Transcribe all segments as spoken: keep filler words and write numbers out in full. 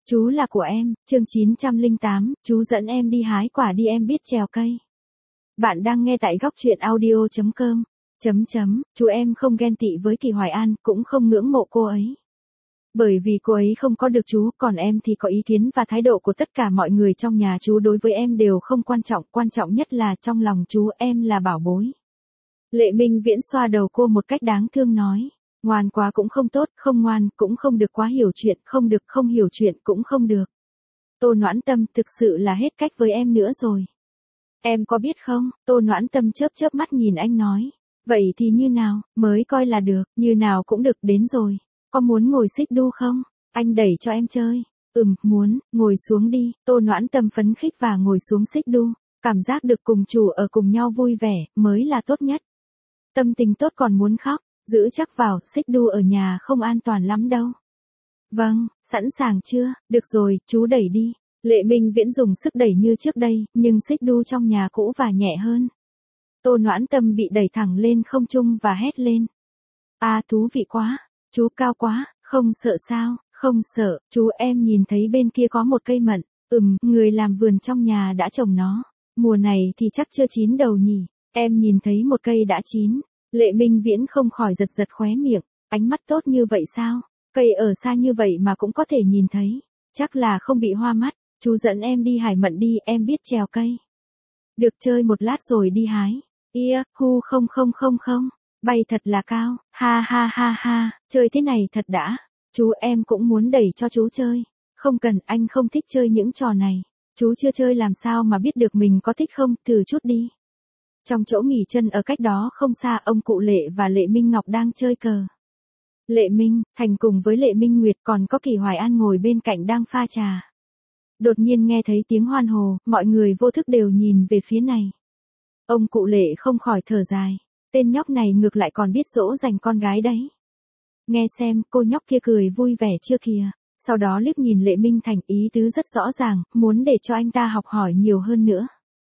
Chú là của em, chương chín trăm lẻ tám, chú dẫn em đi hái quả đi em biết trèo cây. Bạn đang nghe tại góc truyện audio chấm com. Chấm chấm, chú em không ghen tị với Kỳ Hoài An, cũng không ngưỡng mộ cô ấy. Bởi vì cô ấy không có được chú, còn em thì có ý kiến và thái độ của tất cả mọi người trong nhà chú đối với em đều không quan trọng, quan trọng nhất là trong lòng chú em là bảo bối. Lệ Minh Viễn xoa đầu cô một cách đáng thương nói. Ngoan quá cũng không tốt, không ngoan cũng không được, quá hiểu chuyện, không được, không hiểu chuyện cũng không được. Tô Noãn Tâm thực sự là hết cách với em nữa rồi. Em có biết không, Tô Noãn Tâm chớp chớp mắt nhìn anh nói. Vậy thì như nào, mới coi là được, như nào cũng được, đến rồi. Có muốn ngồi xích đu không? Anh đẩy cho em chơi. Ừm, muốn, ngồi xuống đi. Tô Noãn Tâm phấn khích và ngồi xuống xích đu. Cảm giác được cùng chủ ở cùng nhau vui vẻ, mới là tốt nhất. Tâm tình tốt còn muốn khóc. Giữ chắc vào, xích đu ở nhà không an toàn lắm đâu. Vâng, sẵn sàng chưa? Được rồi, chú đẩy đi. Lệ Minh Viễn dùng sức đẩy như trước đây, nhưng xích đu trong nhà cũ và nhẹ hơn. Tô Noãn Tâm bị đẩy thẳng lên không trung và hét lên. À, thú vị quá, chú cao quá, không sợ sao? Không sợ, chú em nhìn thấy bên kia có một cây mận. Ừm, người làm vườn trong nhà đã trồng nó. Mùa này thì chắc chưa chín đầu nhỉ. Em nhìn thấy một cây đã chín. Lệ Minh Viễn không khỏi giật giật khóe miệng, ánh mắt tốt như vậy sao? Cây ở xa như vậy mà cũng có thể nhìn thấy, chắc là không bị hoa mắt. Chú dẫn em đi hái mận đi, em biết trèo cây. Được, chơi một lát rồi đi hái. Ia, hu không không không không, bay thật là cao, ha ha ha ha, chơi thế này thật đã. Chú em cũng muốn đẩy cho chú chơi. Không cần, anh không thích chơi những trò này. Chú chưa chơi làm sao mà biết được mình có thích không, thử chút đi. Trong chỗ nghỉ chân ở cách đó không xa, ông cụ Lệ và Lệ Minh Ngọc đang chơi cờ. Lệ Minh Thành cùng với Lệ Minh Nguyệt còn có Kỳ Hoài An ngồi bên cạnh đang pha trà. Đột nhiên nghe thấy tiếng hoan hô, mọi người vô thức đều nhìn về phía này. Ông cụ Lệ không khỏi thở dài. Tên nhóc này ngược lại còn biết dỗ dành con gái đấy. Nghe xem, cô nhóc kia cười vui vẻ chưa kìa. Sau đó liếc nhìn Lệ Minh Thành, ý tứ rất rõ ràng, muốn để cho anh ta học hỏi nhiều hơn nữa.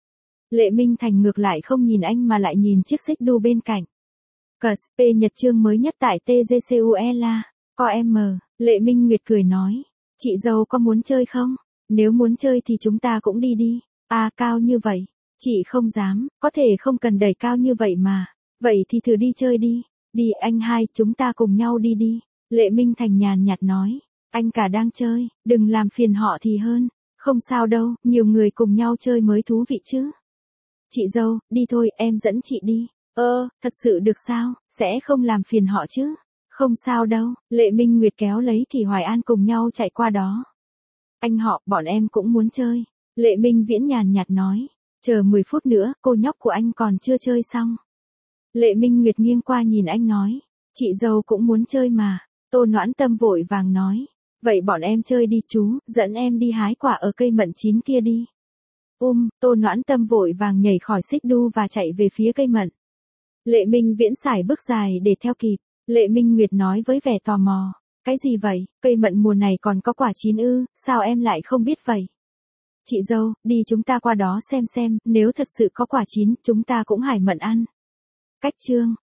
Lệ Minh Thành ngược lại không nhìn anh mà lại nhìn chiếc xích đu bên cạnh. Cờ ét pê Nhật chương mới nhất tại tê giê xê u e la, co em, Lệ Minh Nguyệt cười nói. Chị dâu có muốn chơi không? Nếu muốn chơi thì chúng ta cũng đi đi. À, cao như vậy. Chị không dám, có thể không cần đẩy cao như vậy mà. Vậy thì thử đi chơi đi. Đi anh hai, chúng ta cùng nhau đi đi. Lệ Minh Thành nhàn nhạt nói. Anh cả đang chơi, đừng làm phiền họ thì hơn. Không sao đâu, nhiều người cùng nhau chơi mới thú vị chứ. Chị dâu, đi thôi, em dẫn chị đi. Ơ, thật sự được sao, sẽ không làm phiền họ chứ? Không sao đâu, Lệ Minh Nguyệt kéo lấy Kỳ Hoài An cùng nhau chạy qua đó. Anh họ, bọn em cũng muốn chơi. Lệ Minh Viễn nhàn nhạt nói. Chờ mười phút nữa, cô nhóc của anh còn chưa chơi xong. Lệ Minh Nguyệt nghiêng qua nhìn anh nói. Chị dâu cũng muốn chơi mà. Tô Noãn Tâm vội vàng nói. Vậy bọn em chơi đi chú, dẫn em đi hái quả ở cây mận chín kia đi. Um, Tô Noãn Tâm vội vàng nhảy khỏi xích đu và chạy về phía cây mận. Lệ Minh Viễn sải bước dài để theo kịp. Lệ Minh Nguyệt nói với vẻ tò mò. Cái gì vậy, cây mận mùa này còn có quả chín ư, sao em lại không biết vậy? Chị dâu, đi chúng ta qua đó xem xem, nếu thật sự có quả chín, chúng ta cũng hái mận ăn. Cách chương